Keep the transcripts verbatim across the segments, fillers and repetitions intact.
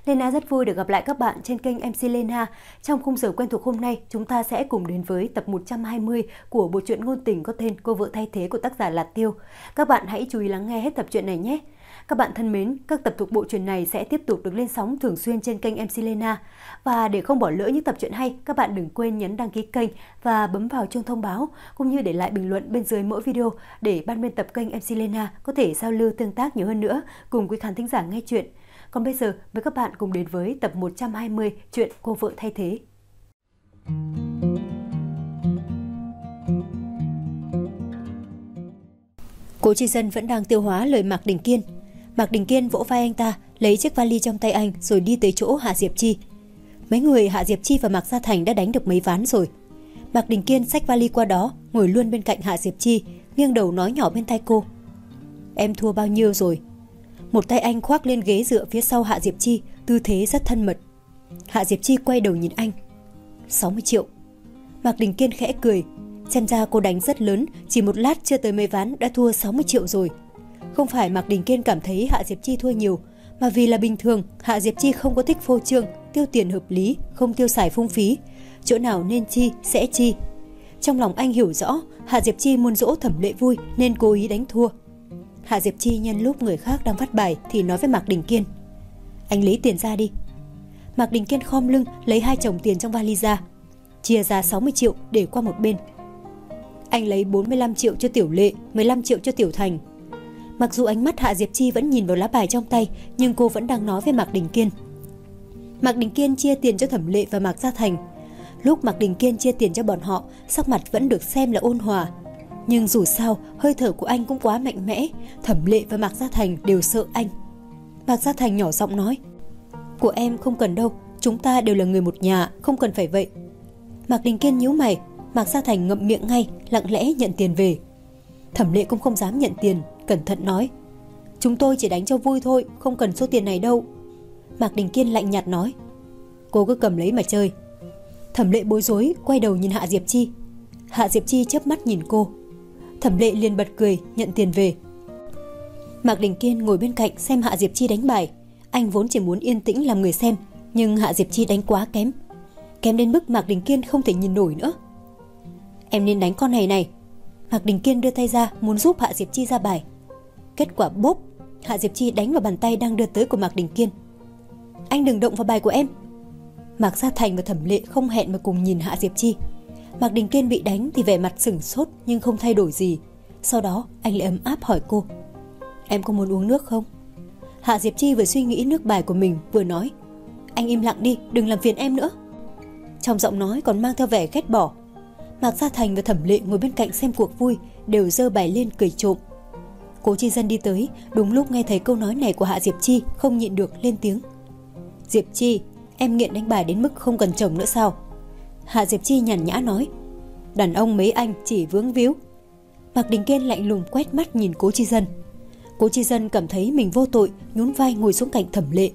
Lena rất vui được gặp lại các bạn trên kênh em xê Lena. Trong khung giờ quen thuộc hôm nay, chúng ta sẽ cùng đến với tập một trăm hai mươi của bộ truyện ngôn tình có tên Cô vợ thay thế của tác giả Lạt Tiêu. Các bạn hãy chú ý lắng nghe hết tập truyện này nhé. Các bạn thân mến, các tập thuộc bộ truyện này sẽ tiếp tục được lên sóng thường xuyên trên kênh em xê Lena. Và để không bỏ lỡ những tập truyện hay, các bạn đừng quên nhấn đăng ký kênh và bấm vào chuông thông báo, cũng như để lại bình luận bên dưới mỗi video để ban biên tập kênh em xê Lena có thể giao lưu tương tác nhiều hơn nữa cùng quý khán thính giả nghe chuyện. Còn bây giờ, mời các bạn cùng đến với tập một trăm hai mươi chuyện Cô vợ thay thế. Cố Chi Dân vẫn đang tiêu hóa lời Mạc Đình Kiên. Mạc Đình Kiên vỗ vai anh ta, lấy chiếc vali trong tay anh rồi đi tới chỗ Hạ Diệp Chi. Mấy người Hạ Diệp Chi và Mạc Gia Thành đã đánh được mấy ván rồi. Mạc Đình Kiên xách vali qua đó, ngồi luôn bên cạnh Hạ Diệp Chi, nghiêng đầu nói nhỏ bên tai cô. Em thua bao nhiêu rồi? Một tay anh khoác lên ghế dựa phía sau Hạ Diệp Chi, tư thế rất thân mật. Hạ Diệp Chi quay đầu nhìn anh. sáu mươi triệu. Mạc Đình Kiên khẽ cười. Xem ra cô đánh rất lớn, chỉ một lát chưa tới mấy ván đã thua sáu mươi triệu rồi. Không phải Mạc Đình Kiên cảm thấy Hạ Diệp Chi thua nhiều, mà vì là bình thường Hạ Diệp Chi không có thích phô trương, tiêu tiền hợp lý, không tiêu xài phung phí. Chỗ nào nên chi, sẽ chi. Trong lòng anh hiểu rõ, Hạ Diệp Chi muốn dỗ Thẩm Lệ vui nên cố ý đánh thua. Hạ Diệp Chi nhân lúc người khác đang phát bài thì nói với Mạc Đình Kiên. Anh lấy tiền ra đi. Mạc Đình Kiên khom lưng lấy hai chồng tiền trong vali ra, chia ra sáu mươi triệu để qua một bên. Anh lấy bốn mươi lăm triệu cho Tiểu Lệ, mười lăm triệu cho Tiểu Thành. Mặc dù ánh mắt Hạ Diệp Chi vẫn nhìn vào lá bài trong tay, nhưng cô vẫn đang nói với Mạc Đình Kiên. Mạc Đình Kiên chia tiền cho Thẩm Lệ và Mạc Gia Thành. Lúc Mạc Đình Kiên chia tiền cho bọn họ, sắc mặt vẫn được xem là ôn hòa. Nhưng dù sao, hơi thở của anh cũng quá mạnh mẽ, Thẩm Lệ và Mạc Gia Thành đều sợ anh. Mạc Gia Thành nhỏ giọng nói. Của em không cần đâu, chúng ta đều là người một nhà, không cần phải vậy. Mạc Đình Kiên nhíu mày, Mạc Gia Thành ngậm miệng ngay, lặng lẽ nhận tiền về. Thẩm Lệ cũng không dám nhận tiền, cẩn thận nói. Chúng tôi chỉ đánh cho vui thôi, không cần số tiền này đâu. Mạc Đình Kiên lạnh nhạt nói. Cô cứ cầm lấy mà chơi. Thẩm Lệ bối rối, quay đầu nhìn Hạ Diệp Chi. Hạ Diệp Chi chớp mắt nhìn cô. Thẩm Lệ liền bật cười, nhận tiền về. Mạc Đình Kiên ngồi bên cạnh xem Hạ Diệp Chi đánh bài. Anh vốn chỉ muốn yên tĩnh làm người xem, nhưng Hạ Diệp Chi đánh quá kém. Kém đến mức Mạc Đình Kiên không thể nhìn nổi nữa. Em nên đánh con này này. Mạc Đình Kiên đưa tay ra muốn giúp Hạ Diệp Chi ra bài. Kết quả bốp, Hạ Diệp Chi đánh vào bàn tay đang đưa tới của Mạc Đình Kiên. Anh đừng động vào bài của em. Mạc Gia Thành và Thẩm Lệ không hẹn mà cùng nhìn Hạ Diệp Chi. Mạc Đình Kiên bị đánh thì vẻ mặt sửng sốt nhưng không thay đổi gì. Sau đó anh lại ấm áp hỏi cô. Em có muốn uống nước không? Hạ Diệp Chi vừa suy nghĩ nước bài của mình vừa nói. Anh im lặng đi, đừng làm phiền em nữa. Trong giọng nói còn mang theo vẻ ghét bỏ. Mạc Gia Thành và Thẩm Lệ ngồi bên cạnh xem cuộc vui đều giơ bài lên cười trộm. Cố Chi Dân đi tới, đúng lúc nghe thấy câu nói này của Hạ Diệp Chi, không nhịn được lên tiếng. Diệp Chi, em nghiện đánh bài đến mức không cần chồng nữa sao? Hạ Diệp Chi nhàn nhã nói. Đàn ông mấy anh chỉ vướng víu. Mạc Đình Kiên lạnh lùng quét mắt nhìn Cố Chi Dân. Cố Chi Dân cảm thấy mình vô tội, nhún vai ngồi xuống cạnh Thẩm Lệ.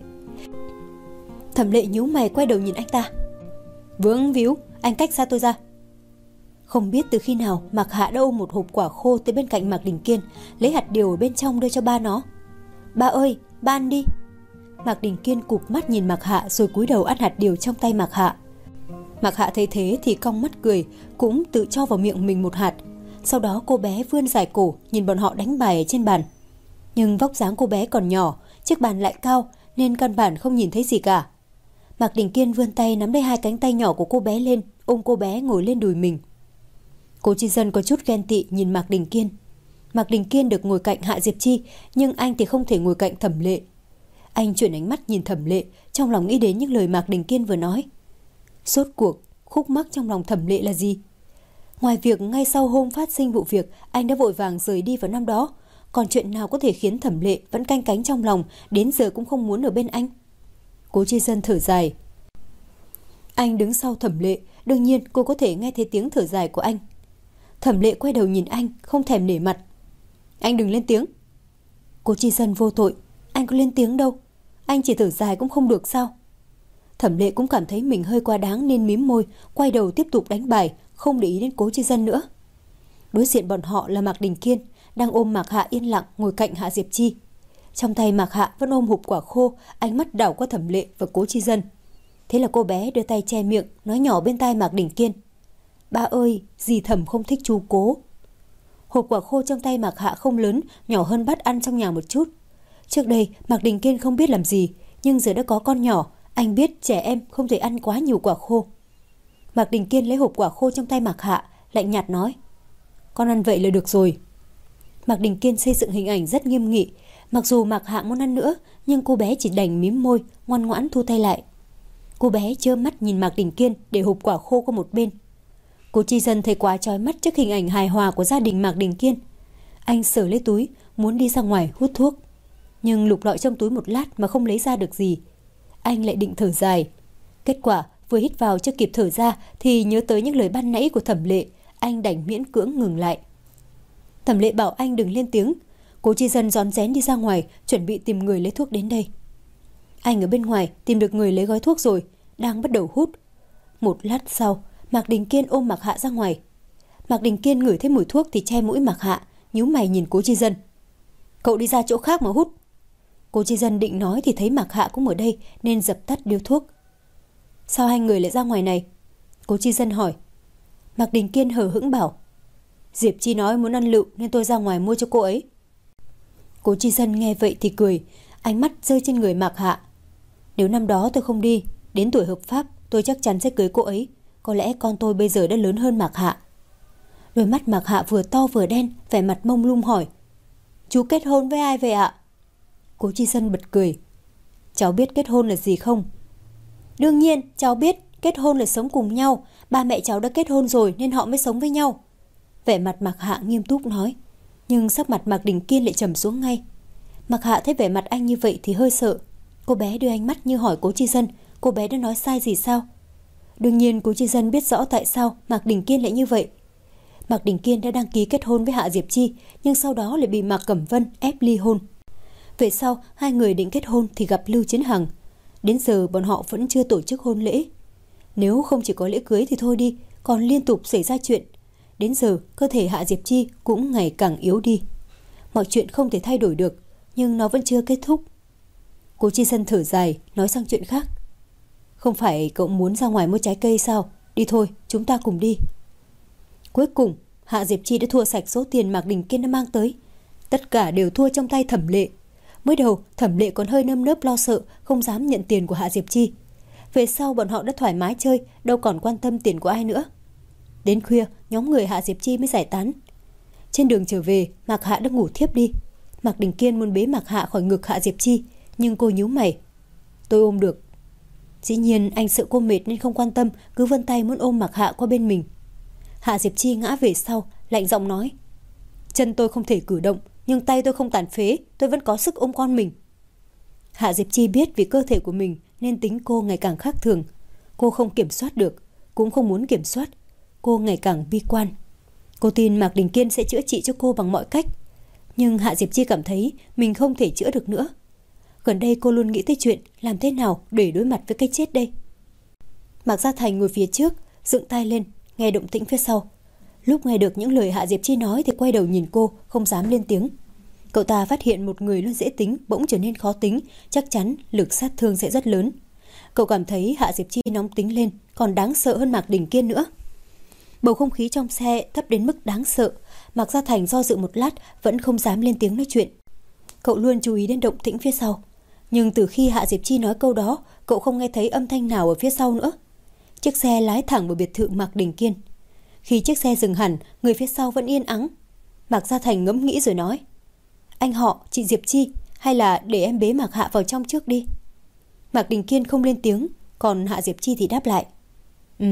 Thẩm Lệ nhíu mày quay đầu nhìn anh ta. Vướng víu, anh cách xa tôi ra. Không biết từ khi nào Mạc Hạ đã ôm một hộp quả khô tới bên cạnh Mạc Đình Kiên, lấy hạt điều ở bên trong đưa cho ba nó. Ba ơi, ba ăn đi. Mạc Đình Kiên cụp mắt nhìn Mạc Hạ rồi cúi đầu ăn hạt điều trong tay Mạc Hạ. Mạc Hạ thấy thế thì cong mắt cười, cũng tự cho vào miệng mình một hạt. Sau đó cô bé vươn dài cổ nhìn bọn họ đánh bài ở trên bàn. Nhưng vóc dáng cô bé còn nhỏ, chiếc bàn lại cao nên căn bản không nhìn thấy gì cả. Mạc Đình Kiên vươn tay nắm lấy hai cánh tay nhỏ của cô bé lên, ôm cô bé ngồi lên đùi mình. Cố Chi Dân có chút ghen tị nhìn Mạc Đình Kiên. Mạc Đình Kiên được ngồi cạnh Hạ Diệp Chi, nhưng anh thì không thể ngồi cạnh Thẩm Lệ. Anh chuyển ánh mắt nhìn Thẩm Lệ, trong lòng nghĩ đến những lời Mạc Đình Kiên vừa nói. Rốt cuộc, khúc mắc trong lòng Thẩm Lệ là gì? Ngoài việc ngay sau hôm phát sinh vụ việc, anh đã vội vàng rời đi vào năm đó, còn chuyện nào có thể khiến Thẩm Lệ vẫn canh cánh trong lòng, đến giờ cũng không muốn ở bên anh? Cố Chi Dân thở dài. Anh đứng sau Thẩm Lệ, đương nhiên cô có thể nghe thấy tiếng thở dài của anh. Thẩm Lệ quay đầu nhìn anh, không thèm nể mặt. Anh đừng lên tiếng. Cố Chi Dân vô tội. Anh có lên tiếng đâu. Anh chỉ thở dài cũng không được sao? Thẩm Lệ cũng cảm thấy mình hơi quá đáng nên mím môi, quay đầu tiếp tục đánh bài, không để ý đến Cố Chi Dân nữa. Đối diện bọn họ là Mạc Đình Kiên, đang ôm Mạc Hạ yên lặng ngồi cạnh Hạ Diệp Chi. Trong tay Mạc Hạ vẫn ôm hộp quả khô, ánh mắt đảo qua Thẩm Lệ và Cố Chi Dân. Thế là cô bé đưa tay che miệng, nói nhỏ bên tai Mạc Đình Kiên: "Ba ơi, dì Thẩm không thích chú Cố." Hộp quả khô trong tay Mạc Hạ không lớn, nhỏ hơn bát ăn trong nhà một chút. Trước đây Mạc Đình Kiên không biết làm gì, nhưng giờ đã có con nhỏ, anh biết trẻ em không thể ăn quá nhiều quả khô. Mạc Đình Kiên lấy hộp quả khô trong tay Mạc Hạ, lạnh nhạt nói: "Con ăn vậy là được rồi." Mạc Đình Kiên xây dựng hình ảnh rất nghiêm nghị. Mặc dù Mạc Hạ muốn ăn nữa, nhưng cô bé chỉ đành mím môi, ngoan ngoãn thu tay lại. Cô bé trơ mắt nhìn Mạc Đình Kiên để hộp quả khô qua một bên. Cố Chi Dân thấy quá chói mắt trước hình ảnh hài hòa của gia đình Mạc Đình Kiên. Anh sờ lấy túi, muốn đi ra ngoài hút thuốc, nhưng lục lọi trong túi một lát mà không lấy ra được gì. Anh lại định thở dài. Kết quả vừa hít vào chưa kịp thở ra thì nhớ tới những lời ban nãy của Thẩm Lệ, anh đành miễn cưỡng ngừng lại. Thẩm Lệ bảo anh đừng lên tiếng. Cố Chi Dân rón rén đi ra ngoài, chuẩn bị tìm người lấy thuốc đến đây. Anh ở bên ngoài tìm được người lấy gói thuốc rồi, đang bắt đầu hút. Một lát sau, Mạc Đình Kiên ôm Mạc Hạ ra ngoài. Mạc Đình Kiên ngửi thấy mùi thuốc thì che mũi Mạc Hạ, nhíu mày nhìn Cố Chi Dân: "Cậu đi ra chỗ khác mà hút." Cố Chi Dân định nói thì thấy Mạc Hạ cũng ở đây nên dập tắt điếu thuốc. "Sao hai người lại ra ngoài này?" Cố Chi Dân hỏi. Mạc Đình Kiên hờ hững bảo: "Diệp Chi nói muốn ăn lựu nên tôi ra ngoài mua cho cô ấy." Cố Chi Dân nghe vậy thì cười, ánh mắt rơi trên người Mạc Hạ. "Nếu năm đó tôi không đi, đến tuổi hợp pháp tôi chắc chắn sẽ cưới cô ấy. Có lẽ con tôi bây giờ đã lớn hơn Mạc Hạ." Đôi mắt Mạc Hạ vừa to vừa đen, vẻ mặt mông lung hỏi: "Chú kết hôn với ai vậy ạ?" Cố Chi Dân bật cười: "Cháu biết kết hôn là gì không?" "Đương nhiên, cháu biết, kết hôn là sống cùng nhau. Ba mẹ cháu đã kết hôn rồi nên họ mới sống với nhau." Vẻ mặt Mạc Hạ nghiêm túc nói, nhưng sắc mặt Mạc Đình Kiên lại trầm xuống ngay. Mạc Hạ thấy vẻ mặt anh như vậy thì hơi sợ. Cô bé đưa ánh mắt như hỏi Cố Chi Dân cô bé đã nói sai gì sao. Đương nhiên Cố Chi Dân biết rõ tại sao Mạc Đình Kiên lại như vậy. Mạc Đình Kiên đã đăng ký kết hôn với Hạ Diệp Chi, nhưng sau đó lại bị Mạc Cẩm Vân ép ly hôn. Về sau hai người định kết hôn thì gặp Lưu Chiến Hằng. Đến giờ bọn họ vẫn chưa tổ chức hôn lễ. Nếu không chỉ có lễ cưới thì thôi đi, còn liên tục xảy ra chuyện. Đến giờ cơ thể Hạ Diệp Chi cũng ngày càng yếu đi. Mọi chuyện không thể thay đổi được, nhưng nó vẫn chưa kết thúc. Cố Chi Dân thở dài, nói sang chuyện khác: "Không phải cậu muốn ra ngoài mua trái cây sao? Đi thôi, chúng ta cùng đi." Cuối cùng Hạ Diệp Chi đã thua sạch số tiền Mạc Đình Kiên đã mang tới. Tất cả đều thua trong tay Thẩm Lệ. Mới đầu Thẩm Lệ còn hơi nơm nớp lo sợ, không dám nhận tiền của Hạ Diệp Chi. Về sau bọn họ đã thoải mái chơi, đâu còn quan tâm tiền của ai nữa. Đến khuya, nhóm người Hạ Diệp Chi mới giải tán. Trên đường trở về, Mạc Hạ đã ngủ thiếp đi. Mạc Đình Kiên muốn bế Mạc Hạ khỏi ngực Hạ Diệp Chi, nhưng cô nhíu mày: "Tôi ôm được." Dĩ nhiên anh sợ cô mệt nên không quan tâm, cứ vươn tay muốn ôm Mạc Hạ qua bên mình. Hạ Diệp Chi ngã về sau, lạnh giọng nói: "Chân tôi không thể cử động, nhưng tay tôi không tàn phế, tôi vẫn có sức ôm con mình." Hạ Diệp Chi biết vì cơ thể của mình nên tính cô ngày càng khác thường. Cô không kiểm soát được, cũng không muốn kiểm soát. Cô ngày càng bi quan. Cô tin Mạc Đình Kiên sẽ chữa trị cho cô bằng mọi cách. Nhưng Hạ Diệp Chi cảm thấy mình không thể chữa được nữa. Gần đây cô luôn nghĩ tới chuyện làm thế nào để đối mặt với cái chết đây. Mạc Gia Thành ngồi phía trước, dựng tai lên, nghe động tĩnh phía sau. Lúc nghe được những lời Hạ Diệp Chi nói thì quay đầu nhìn cô, không dám lên tiếng. Cậu ta phát hiện một người luôn dễ tính bỗng trở nên khó tính, chắc chắn lực sát thương sẽ rất lớn. Cậu cảm thấy Hạ Diệp Chi nóng tính lên, còn đáng sợ hơn Mạc Đình Kiên nữa. Bầu không khí trong xe thấp đến mức đáng sợ. Mạc Gia Thành do dự một lát vẫn không dám lên tiếng nói chuyện. Cậu luôn chú ý đến động tĩnh phía sau. Nhưng từ khi Hạ Diệp Chi nói câu đó, cậu không nghe thấy âm thanh nào ở phía sau nữa. Chiếc xe lái thẳng vào biệt thự Mạc Đình Kiên. Khi chiếc xe dừng hẳn, người phía sau vẫn yên ắng. Mạc Gia Thành ngẫm nghĩ rồi nói: "Anh họ, chị Diệp Chi, hay là để em bế Mạc Hạ vào trong trước đi." Mạc Đình Kiên không lên tiếng, còn Hạ Diệp Chi thì đáp lại: "Ừ."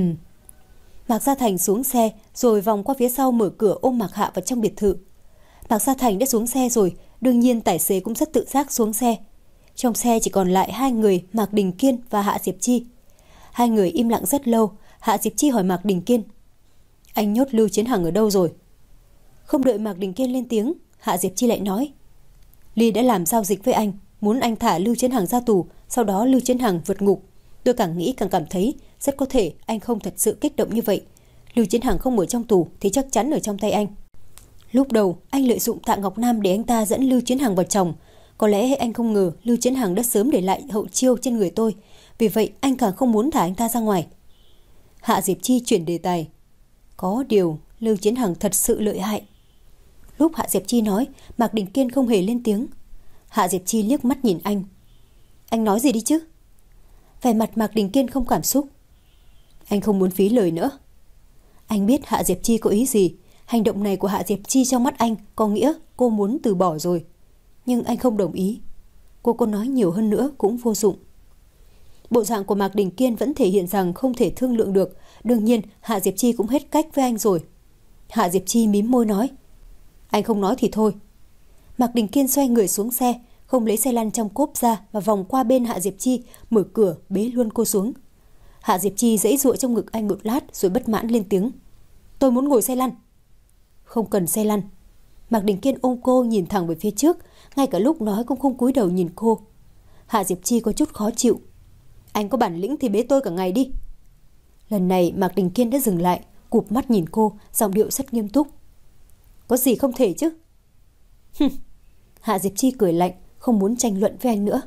Mạc Gia Thành xuống xe rồi vòng qua phía sau mở cửa ôm Mạc Hạ vào trong biệt thự. Mạc Gia Thành đã xuống xe rồi, đương nhiên tài xế cũng rất tự giác xuống xe. Trong xe chỉ còn lại hai người, Mạc Đình Kiên và Hạ Diệp Chi. Hai người im lặng rất lâu. Hạ Diệp Chi hỏi Mạc Đình Kiên: "Anh nhốt Lưu Chiến Hằng ở đâu rồi?" Không đợi Mạc Đình Kiên lên tiếng, Hạ Diệp Chi lại nói: "Ly đã làm giao dịch với anh, muốn anh thả Lưu Chiến Hằng ra tù, sau đó Lưu Chiến Hằng vượt ngục. Tôi càng nghĩ càng cảm thấy rất có thể anh không thật sự kích động như vậy. Lưu Chiến Hằng không ở trong tù thì chắc chắn ở trong tay anh. Lúc đầu anh lợi dụng Tạ Ngọc Nam để anh ta dẫn Lưu Chiến Hằng vào chồng, Có lẽ anh không ngờ Lưu Chiến Hằng đã sớm để lại hậu chiêu trên người tôi, vì vậy anh càng không muốn thả anh ta ra ngoài. Hạ Diệp Chi chuyển đề tài. Có điều Lưu Chiến Hằng thật sự lợi hại. Lúc Hạ Diệp Chi nói, Mạc Đình Kiên không hề lên tiếng. Hạ Diệp Chi liếc mắt nhìn anh. Anh nói gì đi chứ? Vẻ mặt Mạc Đình Kiên không cảm xúc. Anh không muốn phí lời nữa. Anh biết Hạ Diệp Chi có ý gì. Hành động này của Hạ Diệp Chi trong mắt anh có nghĩa cô muốn từ bỏ rồi. Nhưng anh không đồng ý. Cô có nói nhiều hơn nữa cũng vô dụng. Bộ dạng của Mạc Đình Kiên vẫn thể hiện rằng không thể thương lượng được. Đương nhiên Hạ Diệp Chi cũng hết cách với anh rồi. Hạ Diệp Chi mím môi nói. Anh không nói thì thôi. Mạc Đình Kiên xoay người xuống xe, không lấy xe lăn trong cốp ra mà vòng qua bên Hạ Diệp Chi, mở cửa bế luôn cô xuống. Hạ Diệp Chi giãy giụa trong ngực anh một lát rồi bất mãn lên tiếng. Tôi muốn ngồi xe lăn. Không cần xe lăn. Mạc Đình Kiên ôm cô nhìn thẳng về phía trước, ngay cả lúc nói cũng không cúi đầu nhìn cô. Hạ Diệp Chi có chút khó chịu. Anh có bản lĩnh thì bế tôi cả ngày đi. Lần này Mạc Đình Kiên đã dừng lại, cụp mắt nhìn cô, giọng điệu rất nghiêm túc. Có gì không thể chứ? Hạ Diệp Chi cười lạnh, không muốn tranh luận với anh nữa.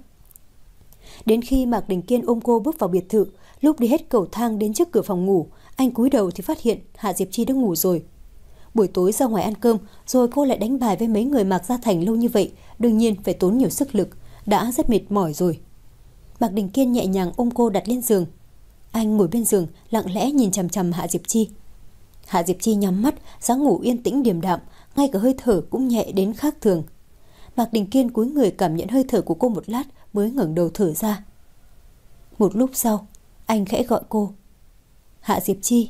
Đến khi Mạc Đình Kiên ôm cô bước vào biệt thự, lúc đi hết cầu thang đến trước cửa phòng ngủ, anh cúi đầu thì phát hiện Hạ Diệp Chi đã ngủ rồi. Buổi tối ra ngoài ăn cơm, rồi cô lại đánh bài với mấy người Mạc Gia Thành lâu như vậy, đương nhiên phải tốn nhiều sức lực, đã rất mệt mỏi rồi. Mạc Đình Kiên nhẹ nhàng ôm cô đặt lên giường. Anh ngồi bên giường, lặng lẽ nhìn chằm chằm Hạ Diệp Chi. Hạ Diệp Chi nhắm mắt, dáng ngủ yên tĩnh điềm đạm, ngay cả hơi thở cũng nhẹ đến khác thường. Mạc Đình Kiên cúi người cảm nhận hơi thở của cô một lát mới ngẩng đầu thở ra. Một lúc sau, anh khẽ gọi cô. Hạ Diệp Chi.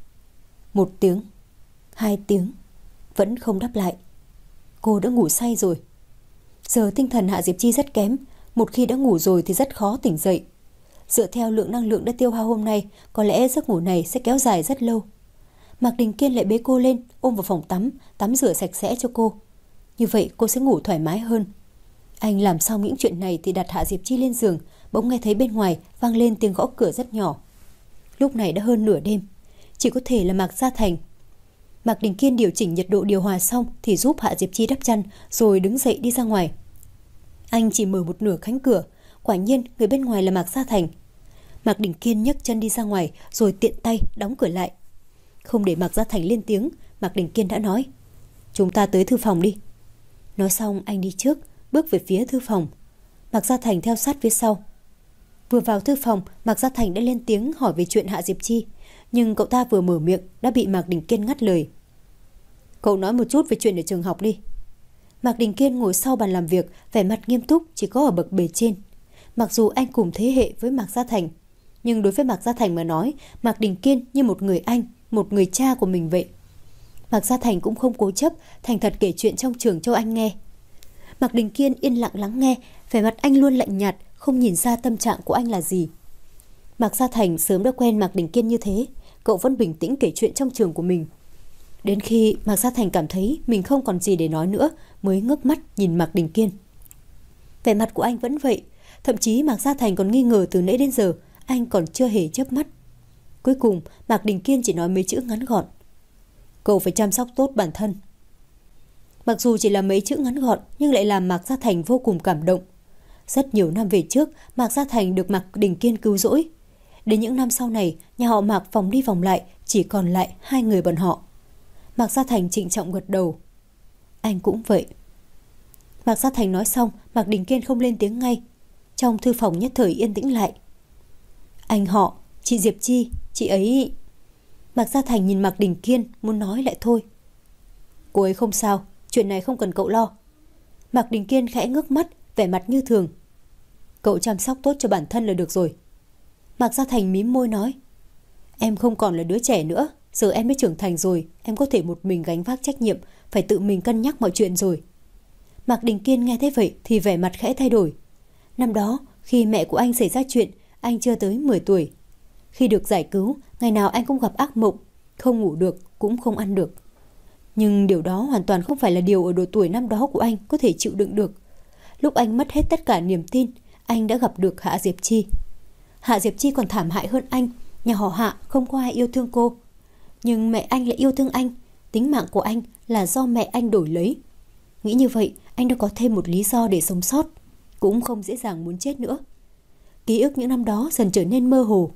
Một tiếng, hai tiếng, vẫn không đáp lại. Cô đã ngủ say rồi. Giờ tinh thần Hạ Diệp Chi rất kém, một khi đã ngủ rồi thì rất khó tỉnh dậy. Dựa theo lượng năng lượng đã tiêu hao hôm nay, có lẽ giấc ngủ này sẽ kéo dài rất lâu. Mạc Đình Kiên lại bế cô lên, ôm vào phòng tắm, tắm rửa sạch sẽ cho cô. Như vậy cô sẽ ngủ thoải mái hơn. Anh làm xong những chuyện này thì đặt Hạ Diệp Chi lên giường, bỗng nghe thấy bên ngoài vang lên tiếng gõ cửa rất nhỏ. Lúc này đã hơn nửa đêm, chỉ có thể là Mạc Gia Thành. Mạc Đình Kiên điều chỉnh nhiệt độ điều hòa xong thì giúp Hạ Diệp Chi đắp chăn, rồi đứng dậy đi ra ngoài. Anh chỉ mở một nửa cánh cửa, quả nhiên người bên ngoài là Mạc Gia Thành. Mạc Đình Kiên nhấc chân đi ra ngoài rồi tiện tay đóng cửa lại. Không để Mạc Gia Thành lên tiếng, Mạc Đình Kiên đã nói. Chúng ta tới thư phòng đi. Nói xong anh đi trước, bước về phía thư phòng. Mạc Gia Thành theo sát phía sau. Vừa vào thư phòng, Mạc Gia Thành đã lên tiếng hỏi về chuyện Hạ Diệp Chi. Nhưng cậu ta vừa mở miệng đã bị Mạc Đình Kiên ngắt lời. Cậu nói một chút về chuyện ở trường học đi. Mạc Đình Kiên ngồi sau bàn làm việc, vẻ mặt nghiêm túc chỉ có ở bậc bề trên. Mặc dù anh cùng thế hệ với Mạc Gia Thành, nhưng đối với Mạc Gia Thành mà nói, Mạc Đình Kiên như một người anh, một người cha của mình vậy. Mạc Gia Thành cũng không cố chấp, thành thật kể chuyện trong trường cho anh nghe. Mạc Đình Kiên yên lặng lắng nghe, vẻ mặt anh luôn lạnh nhạt, không nhìn ra tâm trạng của anh là gì. Mạc Gia Thành sớm đã quen Mạc Đình Kiên như thế, cậu vẫn bình tĩnh kể chuyện trong trường của mình. Đến khi Mạc Gia Thành cảm thấy mình không còn gì để nói nữa, mới ngước mắt nhìn Mạc Đình Kiên. Vẻ mặt của anh vẫn vậy, thậm chí Mạc Gia Thành còn nghi ngờ từ nãy đến giờ anh còn chưa hề chớp mắt. Cuối cùng Mạc Đình Kiên chỉ nói mấy chữ ngắn gọn. Cậu phải chăm sóc tốt bản thân. Mặc dù chỉ là mấy chữ ngắn gọn nhưng lại làm Mạc Gia Thành vô cùng cảm động. Rất nhiều năm về trước, Mạc Gia Thành được Mạc Đình Kiên cứu rỗi. Đến những năm sau này, nhà họ Mạc vòng đi vòng lại, chỉ còn lại hai người bọn họ. Mạc Gia Thành trịnh trọng gật đầu. Anh cũng vậy. Mạc Gia Thành nói xong, Mạc Đình Kiên không lên tiếng ngay. Trong thư phòng nhất thời yên tĩnh lại. Anh họ, chị Diệp Chi, chị ấy... Mạc Gia Thành nhìn Mạc Đình Kiên, muốn nói lại thôi. Cô ấy không sao, chuyện này không cần cậu lo. Mạc Đình Kiên khẽ ngước mắt, vẻ mặt như thường. Cậu chăm sóc tốt cho bản thân là được rồi. Mạc Gia Thành mím môi nói. Em không còn là đứa trẻ nữa, giờ em đã trưởng thành rồi, em có thể một mình gánh vác trách nhiệm, phải tự mình cân nhắc mọi chuyện rồi. Mạc Đình Kiên nghe thế vậy thì vẻ mặt khẽ thay đổi. Năm đó, khi mẹ của anh xảy ra chuyện, anh chưa tới mười tuổi. Khi được giải cứu, ngày nào anh cũng gặp ác mộng, không ngủ được, cũng không ăn được. Nhưng điều đó hoàn toàn không phải là điều ở độ tuổi năm đó của anh có thể chịu đựng được. Lúc anh mất hết tất cả niềm tin, anh đã gặp được Hạ Diệp Chi. Hạ Diệp Chi còn thảm hại hơn anh, nhà họ Hạ không có ai yêu thương cô. Nhưng mẹ anh lại yêu thương anh, tính mạng của anh là do mẹ anh đổi lấy. Nghĩ như vậy, Anh đã có thêm một lý do để sống sót, cũng không dễ dàng muốn chết nữa. Ký ức những năm đó dần trở nên mơ hồ.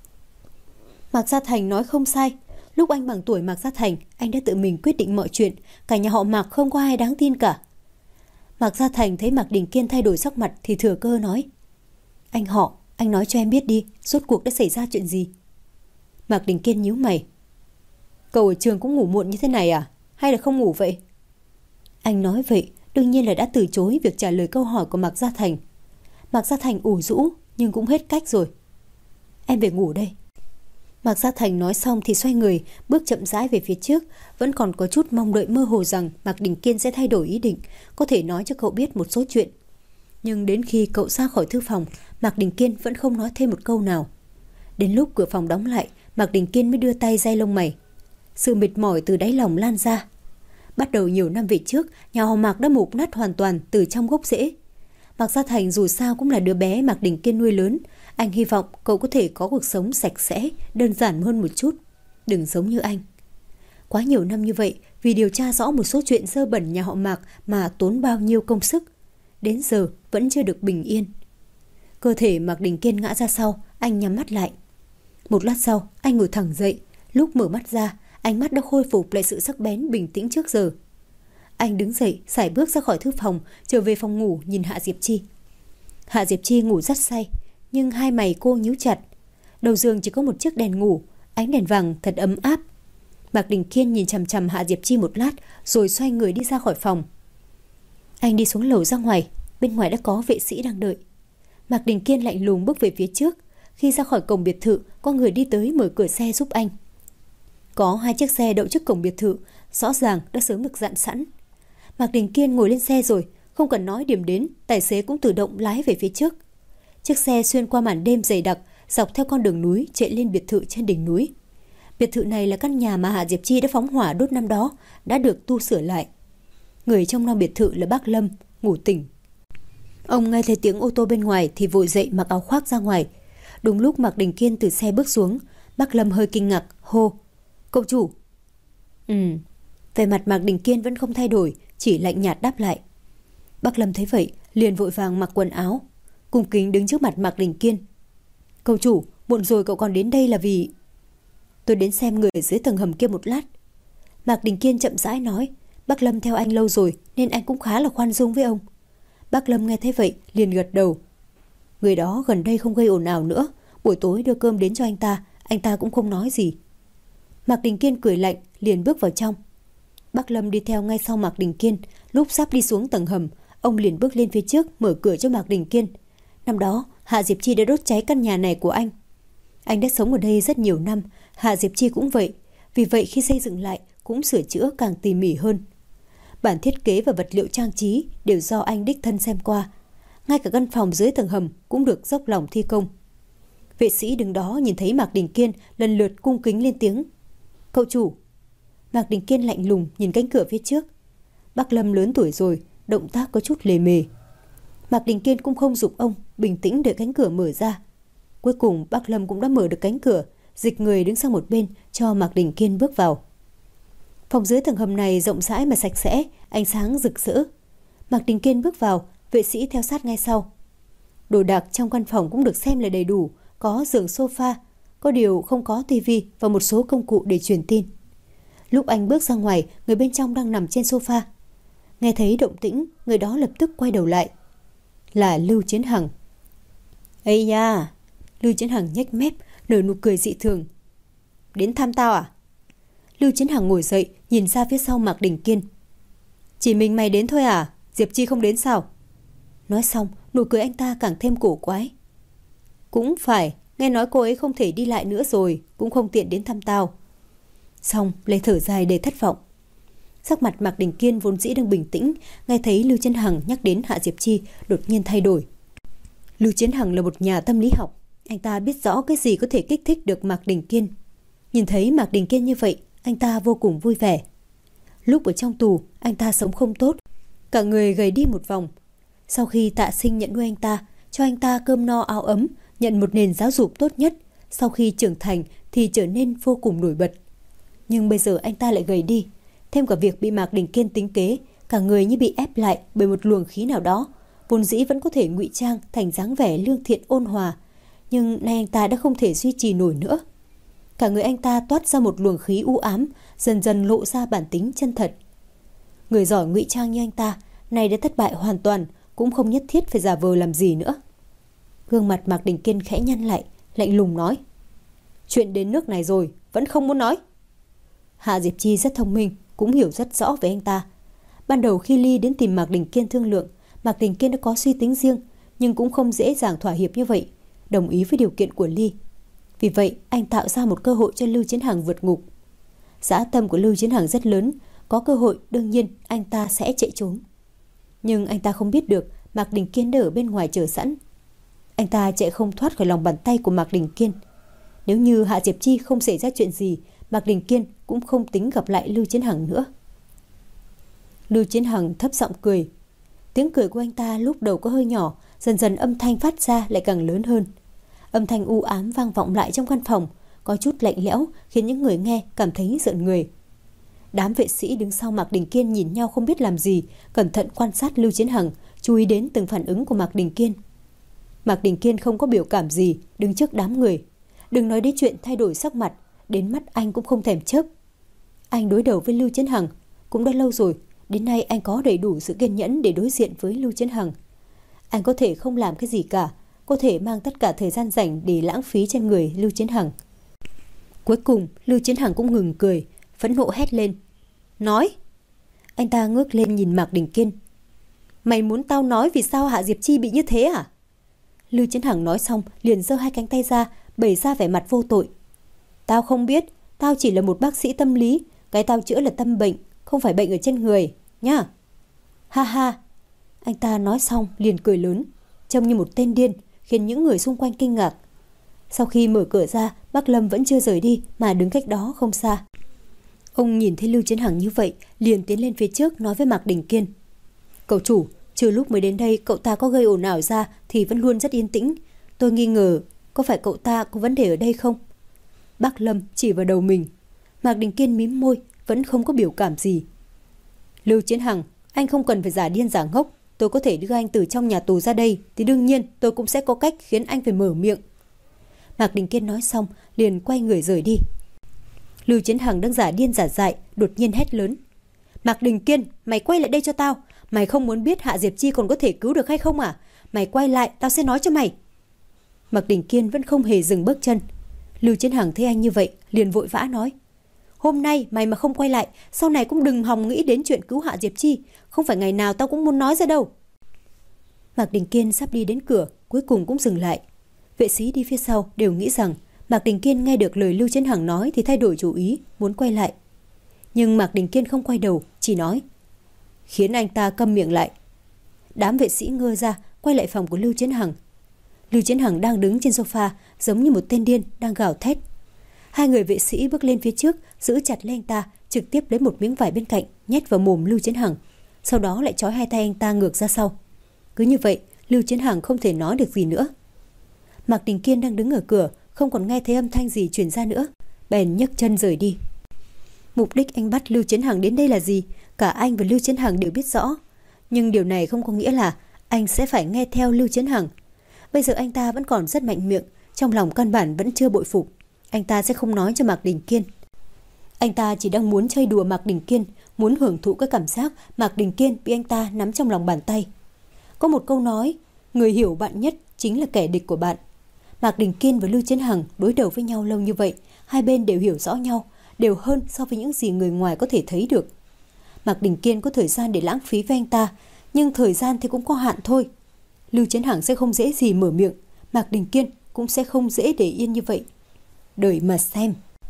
Mạc Gia Thành nói không sai. Lúc anh bằng tuổi Mạc Gia Thành, anh đã tự mình quyết định mọi chuyện. Cả nhà họ Mạc không có ai đáng tin cả. Mạc Gia Thành thấy Mạc Đình Kiên thay đổi sắc mặt thì thừa cơ nói: Anh họ, anh nói cho em biết đi, rốt cuộc đã xảy ra chuyện gì? Mạc Đình Kiên nhíu mày. Cậu ở trường cũng ngủ muộn như thế này à? Hay là không ngủ vậy? Anh nói vậy đương nhiên là đã từ chối việc trả lời câu hỏi của Mạc Gia Thành. Mạc Gia Thành ủ rũ nhưng cũng hết cách rồi. Em về ngủ đây. Mạc Gia Thành nói xong thì xoay người, bước chậm rãi về phía trước, vẫn còn có chút mong đợi mơ hồ rằng Mạc Đình Kiên sẽ thay đổi ý định, có thể nói cho cậu biết một số chuyện. Nhưng đến khi cậu ra khỏi thư phòng, Mạc Đình Kiên vẫn không nói thêm một câu nào. Đến lúc cửa phòng đóng lại, Mạc Đình Kiên mới đưa tay day lông mày. Sự mệt mỏi từ đáy lòng lan ra. Bắt đầu nhiều năm về trước, nhà họ Mạc đã mục nát hoàn toàn từ trong gốc rễ. Mạc Gia Thành dù sao cũng là đứa bé Mạc Đình Kiên nuôi lớn. Anh hy vọng cậu có thể có cuộc sống sạch sẽ, đơn giản hơn một chút. Đừng giống như anh. Quá nhiều năm như vậy, vì điều tra rõ một số chuyện dơ bẩn nhà họ Mạc mà tốn bao nhiêu công sức. Đến giờ vẫn chưa được bình yên. Cơ thể Mạc Đình Kiên ngã ra sau, anh nhắm mắt lại. Một lát sau, anh ngồi thẳng dậy. Lúc mở mắt ra, ánh mắt đã khôi phục lại sự sắc bén bình tĩnh trước giờ. Anh đứng dậy, sải bước ra khỏi thư phòng, trở về phòng ngủ nhìn Hạ Diệp Chi. Hạ Diệp Chi ngủ rất say, nhưng hai mày cô nhíu chặt. Đầu giường chỉ có một chiếc đèn ngủ, ánh đèn vàng thật ấm áp. Mạc Đình Kiên nhìn chằm chằm Hạ Diệp Chi một lát, rồi xoay người đi ra khỏi phòng. Anh đi xuống lầu ra ngoài, bên ngoài đã có vệ sĩ đang đợi. Mạc Đình Kiên lạnh lùng bước về phía trước. Khi ra khỏi cổng biệt thự, có người đi tới mở cửa xe giúp anh. Có hai chiếc xe đậu trước cổng biệt thự, rõ ràng đã sớm được dặn sẵn. Mạc Đình Kiên ngồi lên xe rồi, không cần nói điểm đến, tài xế cũng tự động lái về phía trước. Chiếc xe xuyên qua màn đêm dày đặc, dọc theo con đường núi chạy lên biệt thự trên đỉnh núi. Biệt thự này là căn nhà mà Hạ Diệp Chi đã phóng hỏa đốt năm đó, đã được tu sửa lại. Người trong nam biệt thự là bác Lâm, ngủ tỉnh. Ông nghe thấy tiếng ô tô bên ngoài thì vội dậy mặc áo khoác ra ngoài. Đúng lúc Mạc Đình Kiên từ xe bước xuống, bác Lâm hơi kinh ngạc, hô: Cậu chủ. Ừ. Vẻ mặt Mạc Đình Kiên vẫn không thay đổi, chỉ lạnh nhạt đáp lại. Bác Lâm thấy vậy, liền vội vàng mặc quần áo, cung kính đứng trước mặt Mạc Đình Kiên. Cậu chủ, muộn rồi cậu còn đến đây là vì... Tôi đến xem người ở dưới tầng hầm kia một lát. Mạc Đình Kiên chậm rãi nói. Bác Lâm theo anh lâu rồi nên anh cũng khá là khoan dung với ông. Bác Lâm nghe thấy vậy liền gật đầu. Người đó gần đây không gây ồn ào nữa, buổi tối đưa cơm đến cho anh ta, anh ta cũng không nói gì. Mạc Đình Kiên cười lạnh, liền bước vào trong. Bác Lâm đi theo ngay sau Mạc Đình Kiên. Lúc sắp đi xuống tầng hầm, ông liền bước lên phía trước mở cửa cho Mạc Đình Kiên. Năm đó Hạ Diệp Chi đã đốt cháy căn nhà này của anh. Anh đã sống ở đây rất nhiều năm, Hạ Diệp Chi cũng vậy. Vì vậy khi xây dựng lại cũng sửa chữa càng tỉ mỉ hơn. Bản thiết kế và vật liệu trang trí đều do anh đích thân xem qua. Ngay cả căn phòng dưới tầng hầm cũng được dốc lòng thi công. Vệ sĩ đứng đó nhìn thấy Mạc Đình Kiên lần lượt cung kính lên tiếng. Cậu chủ. Mạc Đình Kiên lạnh lùng nhìn cánh cửa phía trước. Bác Lâm lớn tuổi rồi, động tác có chút lề mề. Mạc Đình Kiên cũng không giục ông, bình tĩnh đợi cánh cửa mở ra. Cuối cùng bác Lâm cũng đã mở được cánh cửa, dịch người đứng sang một bên cho Mạc Đình Kiên bước vào. Phòng dưới tầng hầm này rộng rãi mà sạch sẽ, ánh sáng rực rỡ. Mạc Đình Kiên bước vào, vệ sĩ theo sát ngay sau. Đồ đạc trong căn phòng cũng được xem là đầy đủ, có giường sofa, có điều không có tivi và một số công cụ để truyền tin. Lúc anh bước ra ngoài, người bên trong đang nằm trên sofa. Nghe thấy động tĩnh, người đó lập tức quay đầu lại. Là Lưu Chiến Hằng. Ây nha! Lưu Chiến Hằng nhếch mép, nở nụ cười dị thường. Đến thăm tao à? Lưu Chiến Hằng ngồi dậy, nhìn ra phía sau Mạc Đình Kiên. Chỉ mình mày đến thôi à? Diệp Chi không đến sao? Nói xong, nụ cười anh ta càng thêm cổ quái. Cũng phải, nghe nói cô ấy không thể đi lại nữa rồi, cũng không tiện đến thăm tao. Xong, lấy thở dài để thất vọng. Sắc mặt Mạc Đình Kiên vốn dĩ đang bình tĩnh, nghe thấy Lưu Chiến Hằng nhắc đến Hạ Diệp Chi, đột nhiên thay đổi. Lưu Chiến Hằng là một nhà tâm lý học, anh ta biết rõ cái gì có thể kích thích được Mạc Đình Kiên. Nhìn thấy Mạc Đình Kiên như vậy, anh ta vô cùng vui vẻ. Lúc ở trong tù, anh ta sống không tốt, cả người gầy đi một vòng. Sau khi Tạ Sinh nhận nuôi anh ta, cho anh ta cơm no áo ấm, nhận một nền giáo dục tốt nhất, sau khi trưởng thành thì trở nên vô cùng nổi bật. Nhưng bây giờ anh ta lại gầy đi, thêm cả việc bị Mạc Đình Kiên tính kế, cả người như bị ép lại bởi một luồng khí nào đó, vốn dĩ vẫn có thể ngụy trang thành dáng vẻ lương thiện ôn hòa, nhưng nay anh ta đã không thể duy trì nổi nữa. Cả người anh ta toát ra một luồng khí u ám, dần dần lộ ra bản tính chân thật. Người giỏi ngụy trang như anh ta nay đã thất bại hoàn toàn, cũng không nhất thiết phải giả vờ làm gì nữa. Gương mặt Mạc Đình Kiên khẽ nhăn lại, lạnh lùng nói: chuyện đến nước này rồi vẫn không muốn nói. Hạ Diệp Chi rất thông minh, cũng hiểu rất rõ về anh ta. Ban đầu khi Ly đến tìm Mạc Đình Kiên thương lượng, Mạc Đình Kiên đã có suy tính riêng, nhưng cũng không dễ dàng thỏa hiệp như vậy, đồng ý với điều kiện của Ly. Vì vậy anh tạo ra một cơ hội cho Lưu Chiến Hằng vượt ngục. Dã tâm của Lưu Chiến Hằng rất lớn, có cơ hội đương nhiên anh ta sẽ chạy trốn. Nhưng anh ta không biết được Mạc Đình Kiên đã ở bên ngoài chờ sẵn. Anh ta chạy không thoát khỏi lòng bàn tay của Mạc Đình Kiên. Nếu như Hạ Diệp Chi không xảy ra chuyện gì, Mạc Đình Kiên cũng không tính gặp lại Lưu Chiến Hằng nữa. Lưu Chiến Hằng thấp giọng cười. Tiếng cười của anh ta lúc đầu có hơi nhỏ, dần dần âm thanh phát ra lại càng lớn hơn. Âm thanh u ám vang vọng lại trong căn phòng, có chút lạnh lẽo, khiến những người nghe cảm thấy rợn người. Đám vệ sĩ đứng sau Mạc Đình Kiên nhìn nhau không biết làm gì, cẩn thận quan sát Lưu Chiến Hằng, chú ý đến từng phản ứng của Mạc Đình Kiên. Mạc Đình Kiên không có biểu cảm gì, đứng trước đám người. Đừng nói đến chuyện thay đổi sắc mặt, đến mắt anh cũng không thèm chớp. Anh đối đầu với Lưu Chiến Hằng cũng đã lâu rồi, đến nay anh có đầy đủ sự kiên nhẫn để đối diện với Lưu Chiến Hằng. Anh có thể không làm cái gì cả, có thể mang tất cả thời gian rảnh để lãng phí trên người Lưu Chiến Hằng. Cuối cùng Lưu Chiến Hằng cũng ngừng cười, phẫn nộ hét lên: nói! Anh ta ngước lên nhìn Mạc Đình Kiên. Mày muốn tao nói vì sao Hạ Diệp Chi bị như thế à? Lưu Chiến Hằng nói xong liền giơ hai cánh tay ra, bày ra vẻ mặt vô tội. Tao không biết, tao chỉ là một bác sĩ tâm lý, cái tao chữa là tâm bệnh, không phải bệnh ở trên người nhá. Ha ha. Anh ta nói xong liền cười lớn, trông như một tên điên, khiến những người xung quanh kinh ngạc. Sau khi mở cửa ra, bác Lâm vẫn chưa rời đi mà đứng cách đó không xa. Ông nhìn thấy Lưu Chiến Hằng như vậy, liền tiến lên phía trước nói với Mạc Đình Kiên: Cậu chủ, trừ lúc mới đến đây cậu ta có gây ồn ào ra thì vẫn luôn rất yên tĩnh. Tôi nghi ngờ có phải cậu ta có vấn đề ở đây không? Bác Lâm chỉ vào đầu mình. Mạc Đình Kiên mím môi, vẫn không có biểu cảm gì. Lưu Chiến Hằng, anh không cần phải giả điên giả ngốc. Tôi có thể đưa anh từ trong nhà tù ra đây, thì đương nhiên tôi cũng sẽ có cách khiến anh phải mở miệng. Mạc Đình Kiên nói xong liền quay người rời đi. Lưu Chiến Hằng đang giả điên giả dại, đột nhiên hét lớn: Mạc Đình Kiên, mày quay lại đây cho tao. Mày không muốn biết Hạ Diệp Chi còn có thể cứu được hay không à? Mày quay lại, tao sẽ nói cho mày. Mạc Đình Kiên vẫn không hề dừng bước chân. Lưu Chiến Hằng thấy anh như vậy liền vội vã nói: Hôm nay mày mà không quay lại, sau này cũng đừng hòng nghĩ đến chuyện cứu Hạ Diệp Chi. Không phải ngày nào tao cũng muốn nói ra đâu. Mạc Đình Kiên sắp đi đến cửa, cuối cùng cũng dừng lại. Vệ sĩ đi phía sau đều nghĩ rằng Mạc Đình Kiên nghe được lời Lưu Chiến Hằng nói thì thay đổi chủ ý, muốn quay lại. Nhưng Mạc Đình Kiên không quay đầu, chỉ nói: Khiến anh ta câm miệng lại. Đám vệ sĩ ngơ ra, quay lại phòng của Lưu Chiến Hằng. Lưu Chiến Hằng đang đứng trên sofa, giống như một tên điên đang gào thét. Hai người vệ sĩ bước lên phía trước, giữ chặt lấy anh ta, trực tiếp lấy một miếng vải bên cạnh nhét vào mồm Lưu Chiến Hằng, sau đó lại trói hai tay anh ta ngược ra sau. Cứ như vậy, Lưu Chiến Hằng không thể nói được gì nữa. Mạc Đình Kiên đang đứng ở cửa, không còn nghe thấy âm thanh gì truyền ra nữa, bèn nhấc chân rời đi. Mục đích anh bắt Lưu Chiến Hằng đến đây là gì? Cả anh và Lưu Chiến Hằng đều biết rõ. Nhưng điều này không có nghĩa là anh sẽ phải nghe theo Lưu Chiến Hằng. Bây giờ anh ta vẫn còn rất mạnh miệng, trong lòng căn bản vẫn chưa bội phục. Anh ta sẽ không nói cho Mạc Đình Kiên. Anh ta chỉ đang muốn chơi đùa Mạc Đình Kiên, muốn hưởng thụ cái cảm giác Mạc Đình Kiên bị anh ta nắm trong lòng bàn tay. Có một câu nói, người hiểu bạn nhất chính là kẻ địch của bạn. Mạc Đình Kiên và Lưu Chiến Hằng đối đầu với nhau lâu như vậy, hai bên đều hiểu rõ nhau, đều hơn so với những gì người ngoài có thể thấy được. Mạc Đình Kiên có thời gian để lãng phí với anh ta, nhưng thời gian thì cũng có hạn thôi. Lưu Chiến Hằng sẽ không dễ gì mở miệng, Mạc Đình Kiên cũng sẽ không dễ để yên như vậy. Đợi mà xem.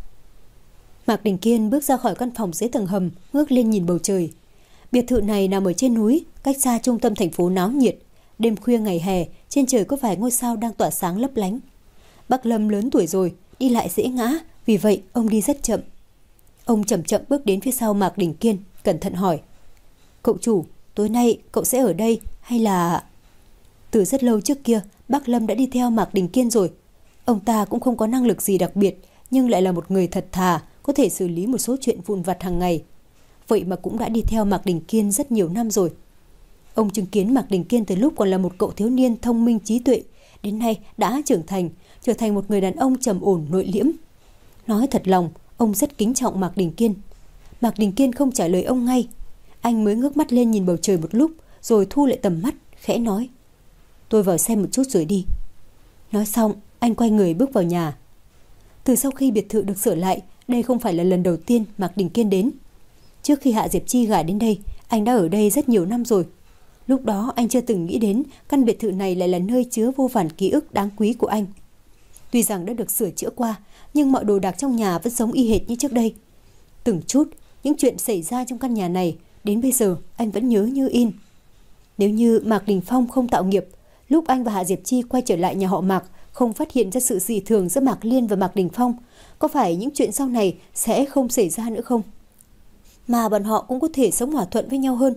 Mạc Đình Kiên bước ra khỏi căn phòng dưới tầng hầm, ngước lên nhìn bầu trời. Biệt thự này nằm ở trên núi, cách xa trung tâm thành phố náo nhiệt. Đêm khuya ngày hè, trên trời có vài ngôi sao đang tỏa sáng lấp lánh. Bác Lâm lớn tuổi rồi, đi lại dễ ngã, vì vậy ông đi rất chậm. Ông chậm chậm bước đến phía sau Mạc Đình Kiên, cẩn thận hỏi: Cậu chủ, tối nay cậu sẽ ở đây hay là... Từ rất lâu trước kia, bác Lâm đã đi theo Mạc Đình Kiên rồi. Ông ta cũng không có năng lực gì đặc biệt, nhưng lại là một người thật thà, có thể xử lý một số chuyện vụn vặt hàng ngày. vậy mà cũng đã đi theo Mạc Đình Kiên rất nhiều năm rồi. Ông chứng kiến Mạc Đình Kiên từ lúc còn là một cậu thiếu niên thông minh trí tuệ, đến nay đã trưởng thành, trở thành một người đàn ông trầm ổn nội liễm. Nói thật lòng, ông rất kính trọng Mạc Đình Kiên. Mạc Đình Kiên không trả lời ông ngay. Anh mới ngước mắt lên nhìn bầu trời một lúc, rồi thu lại tầm mắt, khẽ nói: "Tôi vào xem một chút rồi đi." Nói xong, anh quay người bước vào nhà. Từ sau khi biệt thự được sửa lại, đây không phải là lần đầu tiên Mạc Đình Kiên đến. Trước khi Hạ Diệp Chi gả đến đây, anh đã ở đây rất nhiều năm rồi. Lúc đó anh chưa từng nghĩ đến căn biệt thự này lại là nơi chứa vô vàn ký ức đáng quý của anh. Tuy rằng đã được sửa chữa qua, nhưng mọi đồ đạc trong nhà vẫn giống y hệt như trước đây. Từng chút, những chuyện xảy ra trong căn nhà này, đến bây giờ anh vẫn nhớ như in. Nếu như Mạc Đình Phong không tạo nghiệp, lúc anh và Hạ Diệp Chi quay trở lại nhà họ Mạc, không phát hiện ra sự dị thường giữa Mạc Liên và Mạc Đình Phong, có phải những chuyện sau này sẽ không xảy ra nữa không? Mà bọn họ cũng có thể sống hòa thuận với nhau hơn.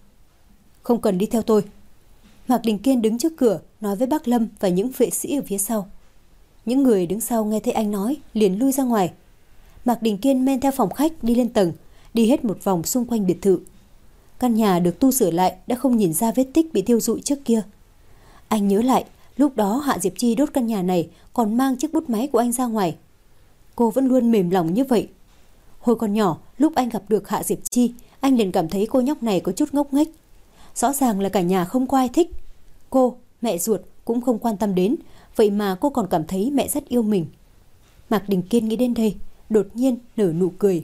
Không cần đi theo tôi. Mạc Đình Kiên đứng trước cửa, nói với bác Lâm và những vệ sĩ ở phía sau. Những người đứng sau nghe thấy anh nói, liền lui ra ngoài. Mạc Đình Kiên men theo phòng khách đi lên tầng, đi hết một vòng xung quanh biệt thự. Căn nhà được tu sửa lại đã không nhìn ra vết tích bị thiêu rụi trước kia. Anh nhớ lại, lúc đó Hạ Diệp Chi đốt căn nhà này còn mang chiếc bút máy của anh ra ngoài. Cô vẫn luôn mềm lòng như vậy. Hồi còn nhỏ, lúc anh gặp được Hạ Diệp Chi, anh liền cảm thấy cô nhóc này có chút ngốc nghếch. Rõ ràng là cả nhà không có ai thích. Cô, mẹ ruột cũng không quan tâm đến, vậy mà cô còn cảm thấy mẹ rất yêu mình. Mạc Đình Kiên nghĩ đến đây, đột nhiên nở nụ cười.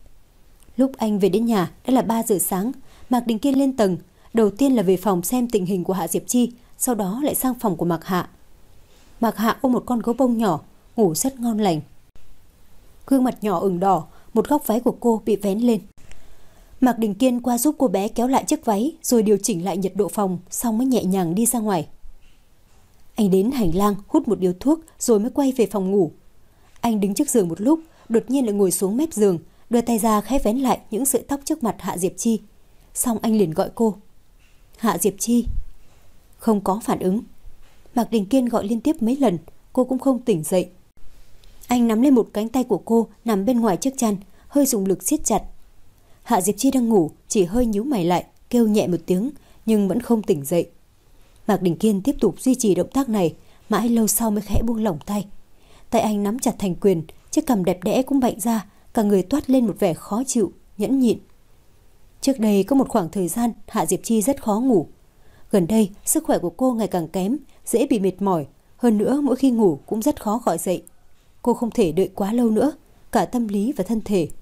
Lúc anh về đến nhà đã là ba giờ sáng. Mạc Đình Kiên lên tầng, đầu tiên là về phòng xem tình hình của Hạ Diệp Chi, sau đó lại sang phòng của Mạc Hạ. Mạc Hạ ôm một con gấu bông nhỏ, ngủ rất ngon lành. Gương mặt nhỏ ửng đỏ, một góc váy của cô bị vén lên. Mạc Đình Kiên qua giúp cô bé kéo lại chiếc váy, rồi điều chỉnh lại nhiệt độ phòng, xong mới nhẹ nhàng đi ra ngoài. Anh đến hành lang hút một điếu thuốc rồi mới quay về phòng ngủ. Anh đứng trước giường một lúc, đột nhiên lại ngồi xuống mép giường, đưa tay ra khẽ vén lại những sợi tóc trước mặt Hạ Diệp Chi. Xong anh liền gọi cô: "Hạ Diệp Chi." Không có phản ứng. Mạc Đình Kiên gọi liên tiếp mấy lần, cô cũng không tỉnh dậy. Anh nắm lên một cánh tay của cô nằm bên ngoài chiếc chăn, hơi dùng lực siết chặt. Hạ Diệp Chi đang ngủ, chỉ hơi nhíu mày lại, kêu nhẹ một tiếng, nhưng vẫn không tỉnh dậy. Mạc Đình Kiên tiếp tục duy trì động tác này, mãi lâu sau mới khẽ buông lỏng tay. Tay anh nắm chặt thành quyền, chiếc cằm đẹp đẽ cũng bạnh ra, cả người toát lên một vẻ khó chịu, nhẫn nhịn. Trước đây có một khoảng thời gian Hạ Diệp Chi rất khó ngủ. Gần đây, sức khỏe của cô ngày càng kém, dễ bị mệt mỏi, hơn nữa mỗi khi ngủ cũng rất khó gọi dậy. Cô không thể đợi quá lâu nữa, cả tâm lý và thân thể.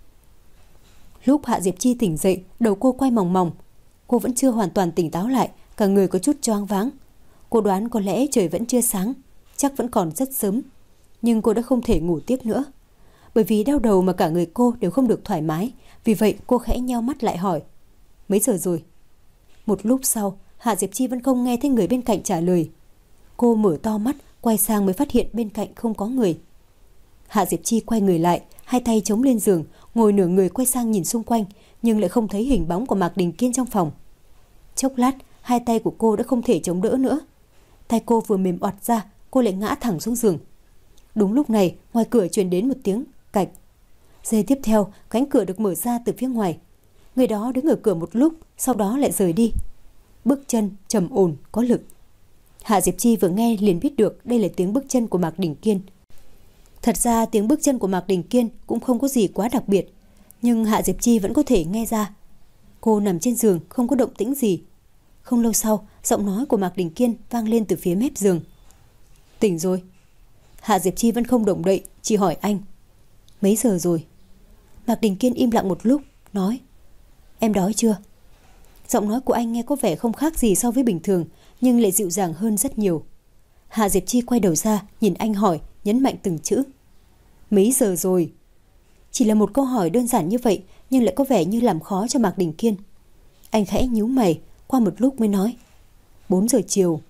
Lúc Hạ Diệp Chi tỉnh dậy, đầu cô quay mòng mòng. Cô vẫn chưa hoàn toàn tỉnh táo lại, cả người có chút choáng váng. Cô đoán có lẽ trời vẫn chưa sáng, chắc vẫn còn rất sớm. Nhưng cô đã không thể ngủ tiếp nữa. Bởi vì đau đầu mà cả người cô đều không được thoải mái, vì vậy cô khẽ nheo mắt lại hỏi: "Mấy giờ rồi?" Một lúc sau, Hạ Diệp Chi vẫn không nghe thấy người bên cạnh trả lời. Cô mở to mắt, quay sang mới phát hiện bên cạnh không có người. Hạ Diệp Chi quay người lại, hai tay chống lên giường, ngồi nửa người quay sang nhìn xung quanh, nhưng lại không thấy hình bóng của Mạc Đình Kiên trong phòng. Chốc lát, hai tay của cô đã không thể chống đỡ nữa. Tay cô vừa mềm oặt ra, cô lại ngã thẳng xuống giường. Đúng lúc này, ngoài cửa truyền đến một tiếng cạch. Giây tiếp theo, cánh cửa được mở ra từ phía ngoài. Người đó đứng ở cửa một lúc, sau đó lại rời đi. Bước chân trầm ổn, có lực. Hạ Diệp Chi vừa nghe liền biết được đây là tiếng bước chân của Mạc Đình Kiên. Thật ra tiếng bước chân của Mạc Đình Kiên cũng không có gì quá đặc biệt, nhưng Hạ Diệp Chi vẫn có thể nghe ra. Cô nằm trên giường không có động tĩnh gì. Không lâu sau, giọng nói của Mạc Đình Kiên vang lên từ phía mép giường. "Tỉnh rồi." Hạ Diệp Chi vẫn không động đậy, chỉ hỏi anh: "Mấy giờ rồi?" Mạc Đình Kiên im lặng một lúc, nói: "Em đói chưa?" Giọng nói của anh nghe có vẻ không khác gì so với bình thường, nhưng lại dịu dàng hơn rất nhiều. Hạ Diệp Chi quay đầu ra, nhìn anh hỏi, nhấn mạnh từng chữ: "Mấy giờ rồi?" Chỉ là một câu hỏi đơn giản như vậy, nhưng lại có vẻ như làm khó cho Mạc Đình Kiên. Anh khẽ nhíu mày, qua một lúc mới nói: "Bốn giờ chiều."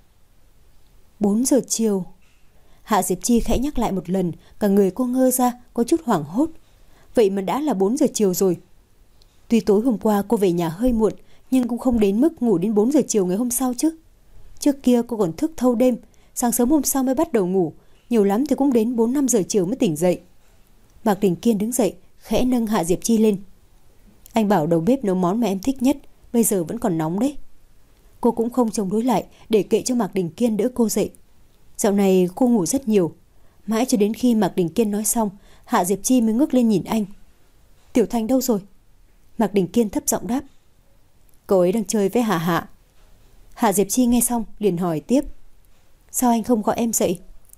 Bốn giờ chiều. Hạ Diệp Chi khẽ nhắc lại một lần, cả người cô ngơ ra, có chút hoảng hốt. Vậy mà đã là bốn giờ chiều rồi. Tuy tối hôm qua cô về nhà hơi muộn, nhưng cũng không đến mức ngủ đến bốn giờ chiều ngày hôm sau chứ. Trước kia cô còn thức thâu đêm, sáng sớm hôm sau mới bắt đầu ngủ, nhiều lắm thì cũng đến bốn năm giờ chiều mới tỉnh dậy. Mạc Đình Kiên đứng dậy, khẽ nâng Hạ Diệp Chi lên. Anh bảo đầu bếp nấu món mà em thích nhất, bây giờ vẫn còn nóng đấy. Cô cũng không chống đối lại, để kệ cho Mạc Đình Kiên đỡ cô dậy. Dạo này cô ngủ rất nhiều. Mãi cho đến khi Mạc Đình Kiên nói xong, Hạ Diệp Chi mới ngước lên nhìn anh. Tiểu Thanh đâu rồi? Mạc Đình Kiên thấp giọng đáp. Cậu ấy đang chơi với Hạ Hạ. Hạ Diệp Chi nghe xong liền hỏi tiếp. Sao anh không gọi em dậy?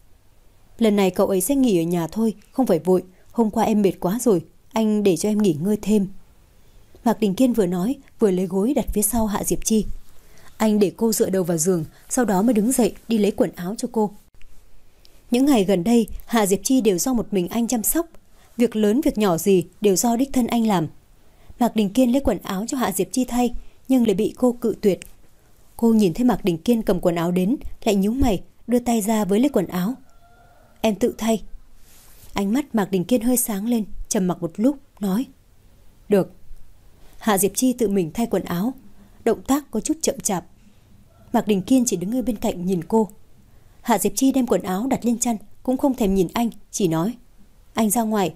Lần này cậu ấy sẽ nghỉ ở nhà thôi, không phải vội. Hôm qua em mệt quá rồi, anh để cho em nghỉ ngơi thêm. Mạc Đình Kiên vừa nói vừa lấy gối đặt phía sau Hạ Diệp Chi. Anh để cô dựa đầu vào giường, sau đó mới đứng dậy đi lấy quần áo cho cô. Những ngày gần đây, Hạ Diệp Chi đều do một mình anh chăm sóc. Việc lớn việc nhỏ gì đều do đích thân anh làm. Mạc Đình Kiên lấy quần áo cho Hạ Diệp Chi thay, nhưng lại bị cô cự tuyệt. Cô nhìn thấy Mạc Đình Kiên cầm quần áo đến, lại nhíu mày, đưa tay ra với lấy quần áo. Em tự thay. Ánh mắt Mạc Đình Kiên hơi sáng lên, trầm mặc một lúc, nói. Được. Hạ Diệp Chi tự mình thay quần áo, động tác có chút chậm chạp. Mạc Đình Kiên chỉ đứng ở bên cạnh nhìn cô. Hạ Diệp Chi đem quần áo đặt lên chăn, cũng không thèm nhìn anh, chỉ nói. Anh ra ngoài.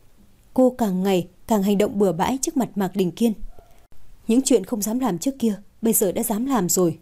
Cô càng ngày càng hành động bừa bãi trước mặt Mạc Đình Kiên. Những chuyện không dám làm trước kia, bây giờ đã dám làm rồi.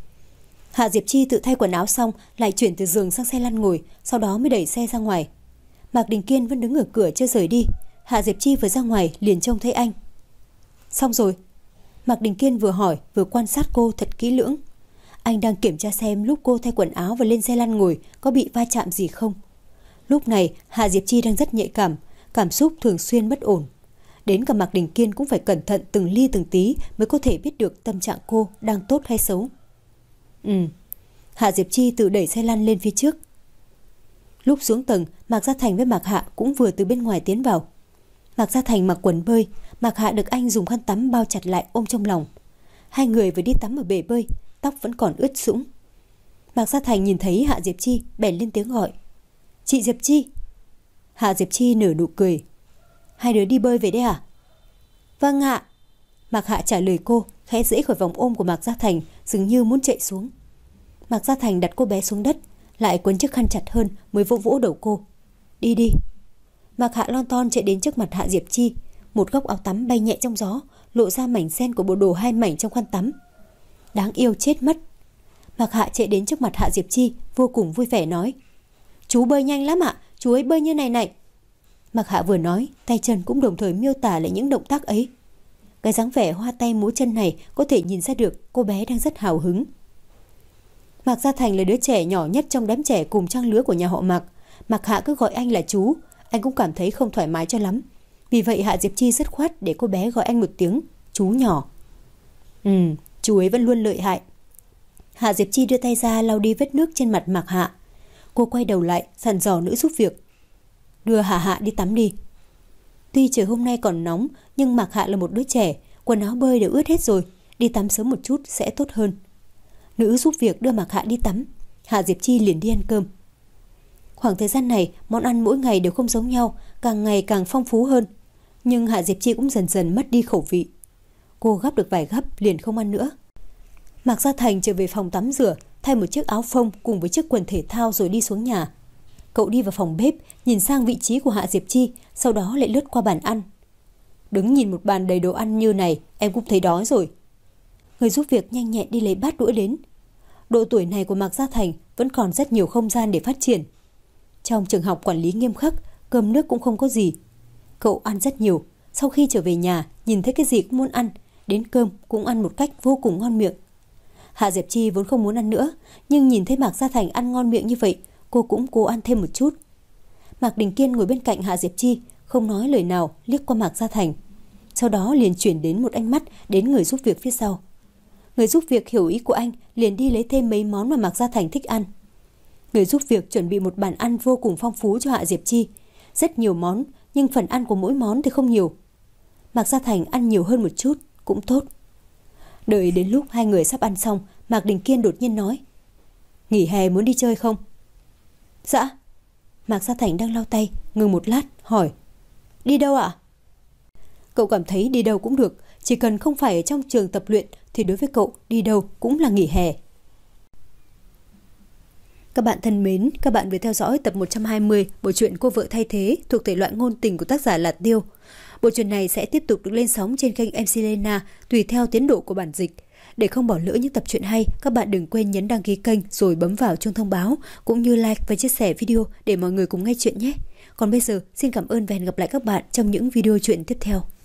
Hạ Diệp Chi tự thay quần áo xong, lại chuyển từ giường sang xe lăn ngồi, sau đó mới đẩy xe ra ngoài. Mạc Đình Kiên vẫn đứng ở cửa chưa rời đi. Hạ Diệp Chi vừa ra ngoài liền trông thấy anh. Xong rồi. Mạc Đình Kiên vừa hỏi vừa quan sát cô thật kỹ lưỡng. Anh đang kiểm tra xem lúc cô thay quần áo và lên xe lăn ngồi có bị va chạm gì không. Lúc này Hạ Diệp Chi đang rất nhạy cảm, cảm xúc thường xuyên bất ổn. Đến cả Mạc Đình Kiên cũng phải cẩn thận từng ly từng tí mới có thể biết được tâm trạng cô đang tốt hay xấu. Ừ. Hạ Diệp Chi tự đẩy xe lăn lên phía trước. Lúc xuống tầng, Mạc Gia Thành với Mạc Hạ cũng vừa từ bên ngoài tiến vào. Mạc Gia Thành mặc quần bơi, Mạc Hạ được anh dùng khăn tắm bao chặt lại ôm trong lòng. Hai người vừa đi tắm ở bể bơi, tóc vẫn còn ướt sũng. Mạc Gia Thành nhìn thấy Hạ Diệp Chi bèn lên tiếng gọi. Chị Diệp Chi. Hạ Diệp Chi nở nụ cười. Hai đứa đi bơi về đấy à? Vâng ạ. Mạc Hạ trả lời cô, khẽ giãy khỏi vòng ôm của Mạc Gia Thành, dường như muốn chạy xuống. Mạc Gia Thành đặt cô bé xuống đất, lại quấn chiếc khăn chặt hơn mới vỗ vỗ đầu cô. Đi đi. Mạc Hạ lon ton chạy đến trước mặt Hạ Diệp Chi. Một góc áo tắm bay nhẹ trong gió, lộ ra mảnh sen của bộ đồ hai mảnh trong khăn tắm. Đáng yêu chết mất. Mạc Hạ chạy đến trước mặt Hạ Diệp Chi, vô cùng vui vẻ nói. Chú bơi nhanh lắm ạ, chú ấy bơi như này này. Mạc Hạ vừa nói, tay chân cũng đồng thời miêu tả lại những động tác ấy. Cái dáng vẻ hoa tay múa chân này có thể nhìn ra được cô bé đang rất hào hứng. Mạc Gia Thành là đứa trẻ nhỏ nhất trong đám trẻ cùng trang lứa của nhà họ Mạc. Mạc Hạ cứ gọi anh là chú, anh cũng cảm thấy không thoải mái cho lắm. Vì vậy Hạ Diệp Chi dứt khoát để cô bé gọi anh một tiếng chú nhỏ. Ừ, chú ấy vẫn luôn lợi hại. Hạ Diệp Chi đưa tay ra lau đi vết nước trên mặt Mạc Hạ. Cô quay đầu lại dặn dò nữ giúp việc. Đưa Hạ Hạ đi tắm đi. Tuy trời hôm nay còn nóng, nhưng Mạc Hạ là một đứa trẻ, quần áo bơi đều ướt hết rồi, đi tắm sớm một chút sẽ tốt hơn. Nữ giúp việc đưa Mạc Hạ đi tắm, Hạ Diệp Chi liền đi ăn cơm. Khoảng thời gian này, món ăn mỗi ngày đều không giống nhau, càng ngày càng phong phú hơn. Nhưng Hạ Diệp Chi cũng dần dần mất đi khẩu vị. Cô gắp được vài gắp liền không ăn nữa. Mạc Gia Thành trở về phòng tắm rửa, thay một chiếc áo phông cùng với chiếc quần thể thao rồi đi xuống nhà. Cậu đi vào phòng bếp, nhìn sang vị trí của Hạ Diệp Chi, sau đó lại lướt qua bàn ăn. Đứng nhìn một bàn đầy đồ ăn như này, em cũng thấy đói rồi. Người giúp việc nhanh nhẹn đi lấy bát đũa đến. Độ tuổi này của Mạc Gia Thành vẫn còn rất nhiều không gian để phát triển. Trong trường học quản lý nghiêm khắc, cơm nước cũng không có gì. Cậu ăn rất nhiều, sau khi trở về nhà, nhìn thấy cái gì cũng muốn ăn, đến cơm cũng ăn một cách vô cùng ngon miệng. Hạ Diệp Chi vốn không muốn ăn nữa, nhưng nhìn thấy Mạc Gia Thành ăn ngon miệng như vậy, cô cũng cố ăn thêm một chút. Mạc Đình Kiên ngồi bên cạnh Hạ Diệp Chi, không nói lời nào, liếc qua Mạc Gia Thành. Sau đó liền chuyển đến một ánh mắt đến người giúp việc phía sau. Người giúp việc hiểu ý của anh, liền đi lấy thêm mấy món mà Mạc Gia Thành thích ăn. Người giúp việc chuẩn bị một bàn ăn vô cùng phong phú cho Hạ Diệp Chi. Rất nhiều món, nhưng phần ăn của mỗi món thì không nhiều. Mạc Gia Thành ăn nhiều hơn một chút, cũng tốt. Đợi đến lúc hai người sắp ăn xong, Mạc Đình Kiên đột nhiên nói. Nghỉ hè muốn đi chơi không? Dạ. Mạc Gia Thành đang lau tay, ngừng một lát, hỏi. Đi đâu ạ? Cậu cảm thấy đi đâu cũng được, chỉ cần không phải ở trong trường tập luyện thì đối với cậu đi đâu cũng là nghỉ hè. Các bạn thân mến, các bạn vừa theo dõi tập một trăm hai mươi bộ truyện Cô vợ thay thế thuộc thể loại ngôn tình của tác giả Lạt Tiêu. Bộ truyện này sẽ tiếp tục được lên sóng trên kênh em xê Lena tùy theo tiến độ của bản dịch. Để không bỏ lỡ những tập truyện hay, các bạn đừng quên nhấn đăng ký kênh rồi bấm vào chuông thông báo cũng như like và chia sẻ video để mọi người cùng nghe chuyện nhé. Còn bây giờ, xin cảm ơn và hẹn gặp lại các bạn trong những video truyện tiếp theo.